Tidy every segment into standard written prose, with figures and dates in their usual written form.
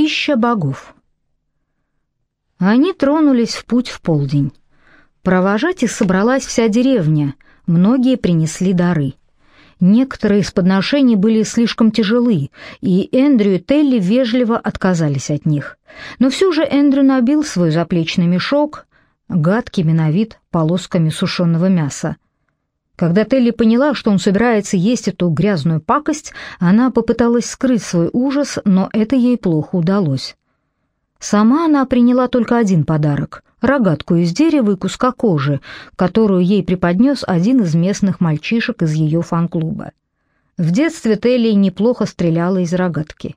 Пища богов. Они тронулись в путь в полдень. Провожать их собралась вся деревня, многие принесли дары. Некоторые из подношений были слишком тяжелы, и Эндрю и Телли вежливо отказались от них. Но все же Эндрю набил свой заплечный мешок гадкими на вид полосками сушеного мяса. Когда Телли поняла, что он собирается есть эту грязную пакость, она попыталась скрыть свой ужас, но это ей плохо удалось. Сама она приняла только один подарок — рогатку из дерева и куска кожи, которую ей преподнес один из местных мальчишек из ее фан-клуба. В детстве Телли неплохо стреляла из рогатки.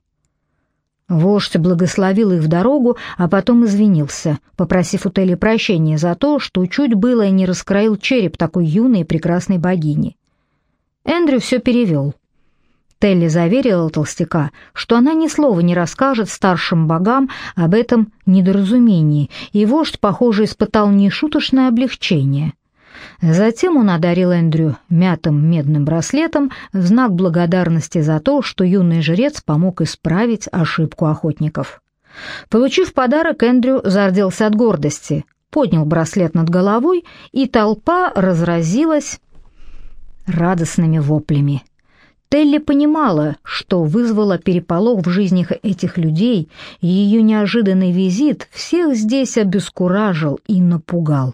Вождь благословил их в дорогу, а потом извинился, попросив у Телли прощения за то, что чуть было и не раскроил череп такой юной и прекрасной богини. Эндрю все перевел. Телли заверила толстяка, что она ни слова не расскажет старшим богам об этом недоразумении, и вождь, похоже, испытал нешуточное облегчение. Затем он одарил Эндрю мятым медным браслетом в знак благодарности за то, что юный жрец помог исправить ошибку охотников. Получив подарок, Эндрю зарделся от гордости, поднял браслет над головой, и толпа разразилась радостными воплями. Телли понимала, что вызвало переполох в жизнях этих людей, и ее неожиданный визит всех здесь обескуражил и напугал.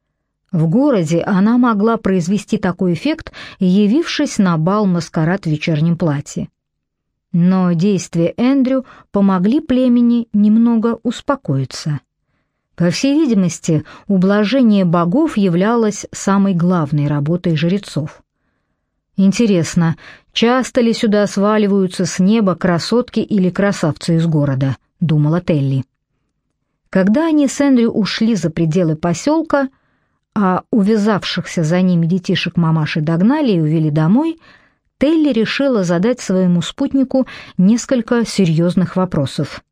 В городе она могла произвести такой эффект, явившись на бал-маскарад в вечернем платье. Но действия Эндрю помогли племени немного успокоиться. По всей видимости, ублажение богов являлось самой главной работой жрецов. Интересно, часто ли сюда сваливаются с неба красотки или красавцы из города, думала Телли. Когда они с Эндрю ушли за пределы поселка, а увязавшихся за ними детишек мамаши догнали и увели домой, Телли решила задать своему спутнику несколько серьезных вопросов.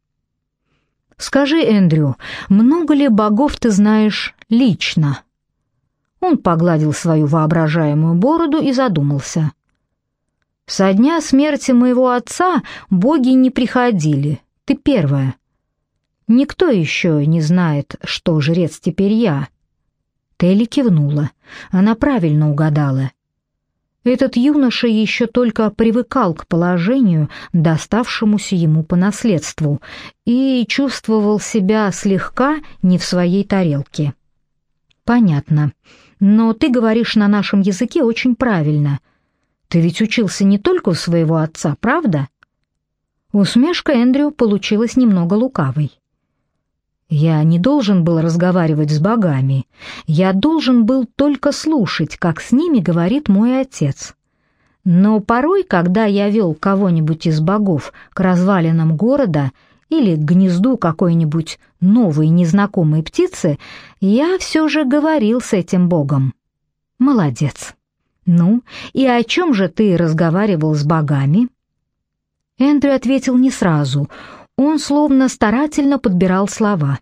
«Скажи, Эндрю, много ли богов ты знаешь лично?» Он погладил свою воображаемую бороду и задумался. «Со дня смерти моего отца боги не приходили, ты первая. Никто еще не знает, что жрец теперь я». Телли кивнула. Она правильно угадала. Этот юноша еще только привыкал к положению, доставшемуся ему по наследству, и чувствовал себя слегка не в своей тарелке. «Понятно. Но ты говоришь на нашем языке очень правильно. Ты ведь учился не только у своего отца, правда?» Усмешка Эндрю получилась немного лукавой. «Я не должен был разговаривать с богами. Я должен был только слушать, как с ними говорит мой отец. Но порой, когда я вел кого-нибудь из богов к развалинам города или к гнезду какой-нибудь новой незнакомой птицы, я все же говорил с этим богом». «Молодец. Ну, и о чем же ты разговаривал с богами?» Эндрю ответил не сразу. Он словно старательно подбирал слова.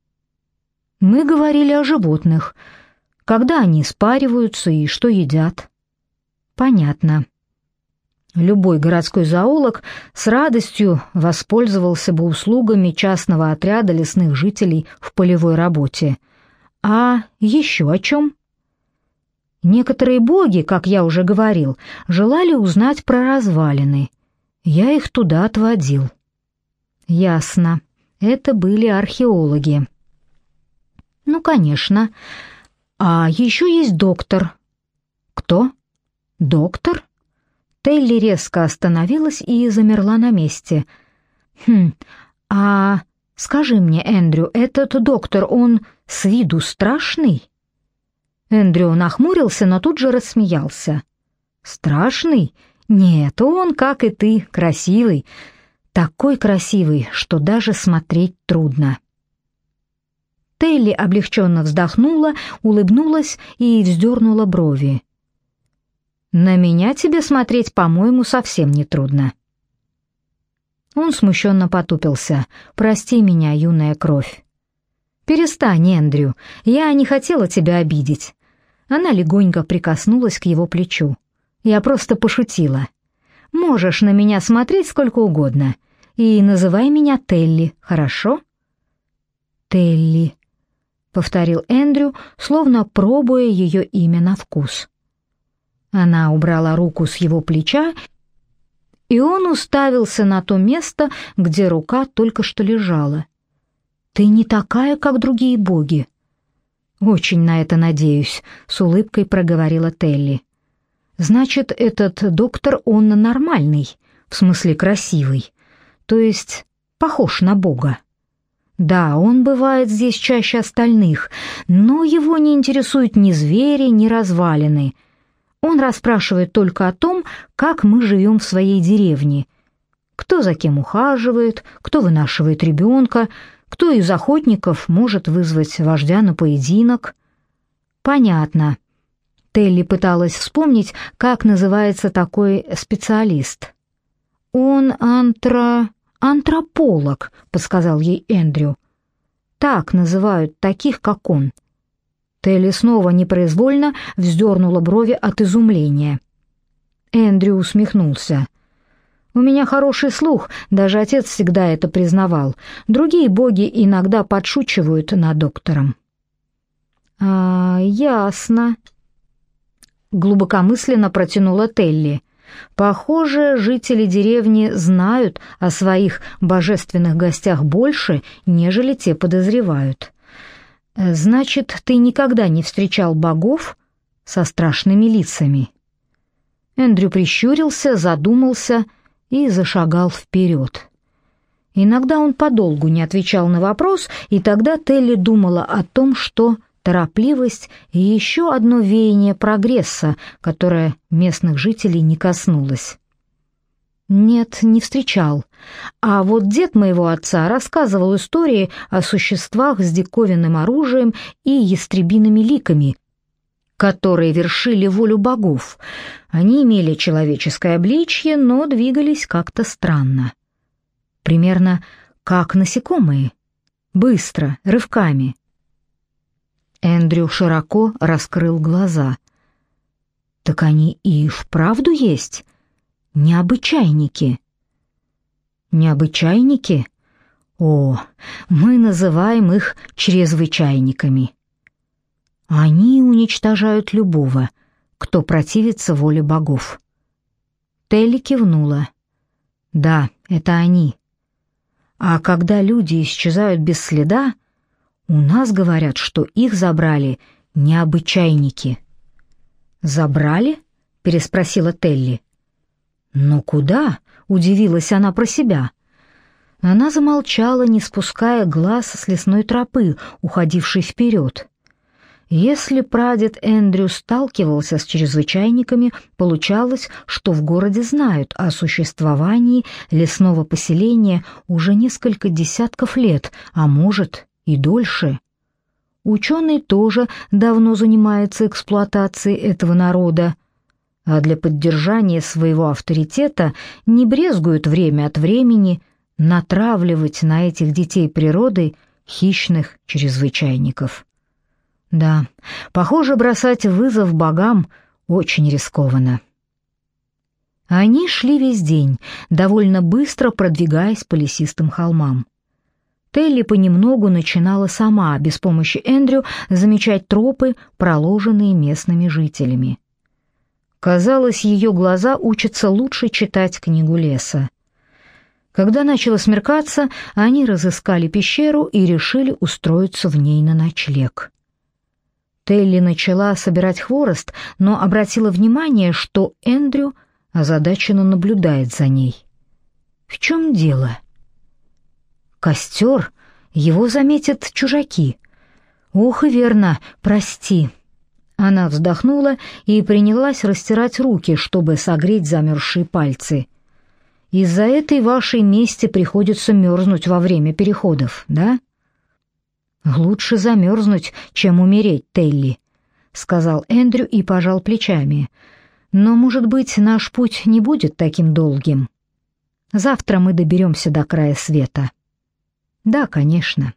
«Мы говорили о животных, когда они спариваются и что едят». «Понятно. Любой городской зоолог с радостью воспользовался бы услугами частного отряда лесных жителей в полевой работе. А еще о чем?» «Некоторые боги, как я уже говорил, желали узнать про развалины. Я их туда отводил». «Ясно. Это были археологи». «Ну, конечно. А еще есть доктор». «Кто? Доктор?» Телли резко остановилась и замерла на месте. А скажи мне, Эндрю, этот доктор, он с виду страшный?» Эндрю нахмурился, но тут же рассмеялся. «Страшный? Нет, он, как и ты, красивый. Такой красивый, что даже смотреть трудно». Телли облегченно вздохнула, улыбнулась и вздернула брови. «На меня тебе смотреть, по-моему, совсем не трудно». Он смущенно потупился. «Прости меня, юная кровь». «Перестань, Эндрю, я не хотела тебя обидеть». Она легонько прикоснулась к его плечу. «Я просто пошутила. Можешь на меня смотреть сколько угодно. И называй меня Телли, хорошо?» «Телли», — повторил Эндрю, словно пробуя ее имя на вкус. Она убрала руку с его плеча, и он уставился на то место, где рука только что лежала. «Ты не такая, как другие боги». «Очень на это надеюсь», — с улыбкой проговорила Телли. «Значит, этот доктор, он нормальный, в смысле красивый, то есть похож на бога. Да, он бывает здесь чаще остальных, но его не интересуют ни звери, ни развалины. Он расспрашивает только о том, как мы живем в своей деревне, кто за кем ухаживает, кто вынашивает ребенка, кто из охотников может вызвать вождя на поединок». «Понятно». Телли пыталась вспомнить, как называется такой специалист. «Он антрополог», — подсказал ей Эндрю. «Так называют таких, как он». Телли снова непроизвольно вздернула брови от изумления. Эндрю усмехнулся. «У меня хороший слух, даже отец всегда это признавал. Другие боги иногда подшучивают над доктором». Ясно», — глубокомысленно протянула Телли. «Похоже, жители деревни знают о своих божественных гостях больше, нежели те подозревают. Значит, ты никогда не встречал богов со страшными лицами?» Эндрю прищурился, задумался и зашагал вперед. Иногда он подолгу не отвечал на вопрос, и тогда Телли думала о том, что торопливость и еще одно веяние прогресса, которое местных жителей не коснулось. «Нет, не встречал. А вот дед моего отца рассказывал истории о существах с диковинным оружием и ястребиными ликами, которые вершили волю богов. Они имели человеческое обличье, но двигались как-то странно. Примерно как насекомые, быстро, рывками». Эндрю широко раскрыл глаза. «Так они и вправду есть? Необычайники?» «Необычайники? О, мы называем их чрезвычайниками. Они уничтожают любого, кто противится воле богов». Телли кивнула. «Да, это они. А когда люди исчезают без следа, у нас говорят, что их забрали необычайники». «Забрали?» — переспросила Телли. «Но куда?» — удивилась она про себя. Она замолчала, не спуская глаз с лесной тропы, уходившей вперед. Если прадед Эндрю сталкивался с чрезвычайниками, получалось, что в городе знают о существовании лесного поселения уже несколько десятков лет, а может и дольше. Ученый тоже давно занимается эксплуатацией этого народа, а для поддержания своего авторитета не брезгуют время от времени натравливать на этих детей природы хищных чрезвычайников. Да, похоже, бросать вызов богам очень рискованно. Они шли весь день, довольно быстро продвигаясь по лесистым холмам. Телли понемногу начинала сама, без помощи Эндрю, замечать тропы, проложенные местными жителями. Казалось, ее глаза учатся лучше читать книгу леса. Когда начало смеркаться, они разыскали пещеру и решили устроиться в ней на ночлег. Телли начала собирать хворост, но обратила внимание, что Эндрю озадаченно наблюдает за ней. В чем дело? Костер, его заметят чужаки. Ох и верно, прости. Она вздохнула и принялась растирать руки, чтобы согреть замерзшие пальцы. Из-за этой вашей мести приходится мерзнуть во время переходов, да? Лучше замерзнуть, чем умереть, Телли, сказал Эндрю и пожал плечами. Но, может быть, наш путь не будет таким долгим. Завтра мы доберемся до края света. Да, конечно.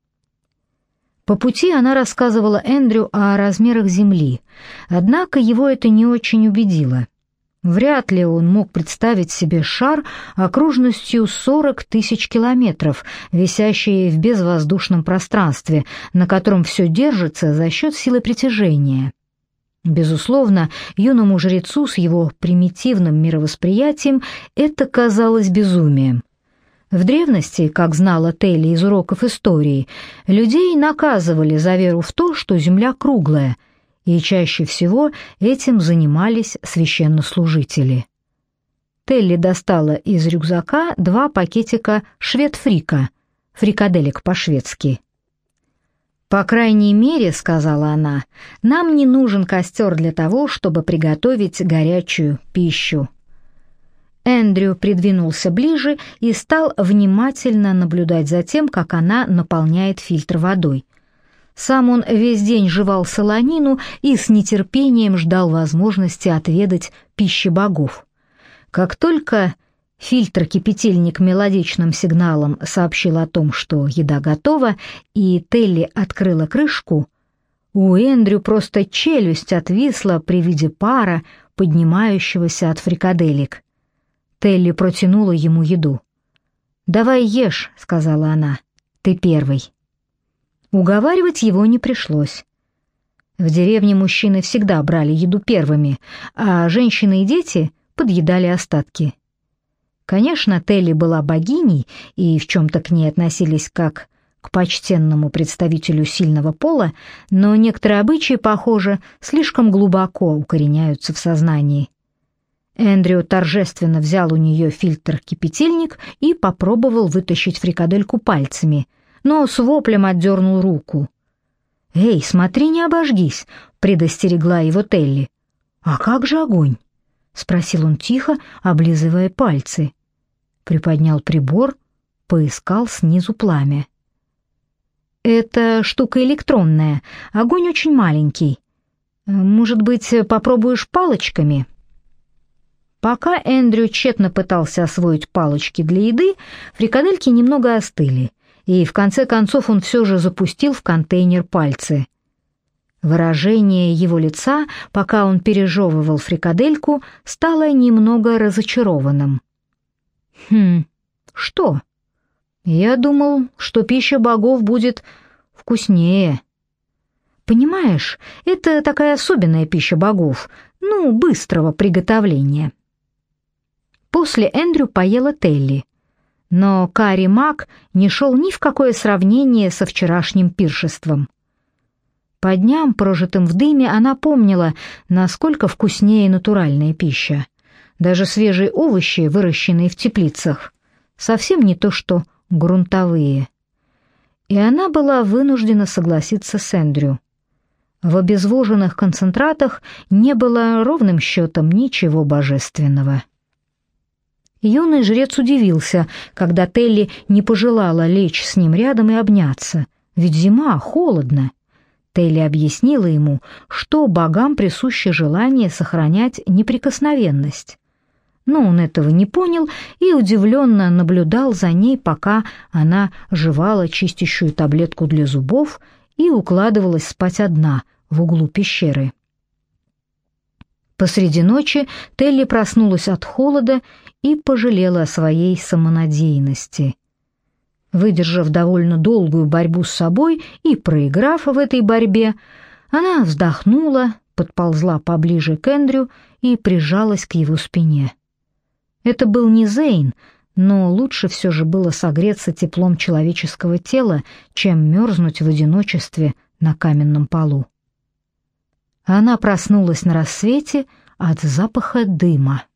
По пути она рассказывала Эндрю о размерах земли, однако его это не очень убедило. Вряд ли он мог представить себе шар окружностью 40 тысяч километров, висящий в безвоздушном пространстве, на котором все держится за счет силы притяжения. Безусловно, юному жрецу с его примитивным мировосприятием это казалось безумием. В древности, как знала Телли из уроков истории, людей наказывали за веру в то, что Земля круглая, и чаще всего этим занимались священнослужители. Телли достала из рюкзака 2 пакетика шведфрика, фрикаделек по-шведски. «По крайней мере, — сказала она, — нам не нужен костер для того, чтобы приготовить горячую пищу». Эндрю придвинулся ближе и стал внимательно наблюдать за тем, как она наполняет фильтр водой. Сам он весь день жевал солонину и с нетерпением ждал возможности отведать пищи богов. Как только фильтр-кипятильник мелодичным сигналом сообщил о том, что еда готова, и Телли открыла крышку, у Эндрю просто челюсть отвисла при виде пара, поднимающегося от фрикаделек. Телли протянула ему еду. «Давай ешь», — сказала она, — «ты первый». Уговаривать его не пришлось. В деревне мужчины всегда брали еду первыми, а женщины и дети подъедали остатки. Конечно, Телли была богиней, и в чем-то к ней относились как к почтенному представителю сильного пола, но некоторые обычаи, похоже, слишком глубоко укореняются в сознании. Эндрю торжественно взял у нее фильтр-кипятильник и попробовал вытащить фрикадельку пальцами, но с воплем отдернул руку. «Эй, смотри, не обожгись!» — предостерегла его Телли. «А как же огонь?» — спросил он тихо, облизывая пальцы. Приподнял прибор, поискал снизу пламя. «Это штука электронная, огонь очень маленький. Может быть, попробуешь палочками?» Пока Эндрю тщетно пытался освоить палочки для еды, фрикадельки немного остыли, и в конце концов он все же запустил в контейнер пальцы. Выражение его лица, пока он пережевывал фрикадельку, стало немного разочарованным. Что? Я думал, что пища богов будет вкуснее. Понимаешь, это такая особенная пища богов, быстрого приготовления». После Эндрю поела Телли, но карри Мак не шел ни в какое сравнение со вчерашним пиршеством. По дням, прожитым в дыме, она помнила, насколько вкуснее натуральная пища. Даже свежие овощи, выращенные в теплицах, совсем не то что грунтовые. И она была вынуждена согласиться с Эндрю. В обезвоженных концентратах не было ровным счетом ничего божественного. Юный жрец удивился, когда Телли не пожелала лечь с ним рядом и обняться, ведь зима, холодно. Телли объяснила ему, что богам присуще желание сохранять неприкосновенность. Но он этого не понял и удивленно наблюдал за ней, пока она жевала чистящую таблетку для зубов и укладывалась спать одна в углу пещеры. Посреди ночи Телли проснулась от холода и пожалела о своей самонадеянности. Выдержав довольно долгую борьбу с собой и проиграв в этой борьбе, она вздохнула, подползла поближе к Эндрю и прижалась к его спине. Это был не Зейн, но лучше все же было согреться теплом человеческого тела, чем мерзнуть в одиночестве на каменном полу. Она проснулась на рассвете от запаха дыма.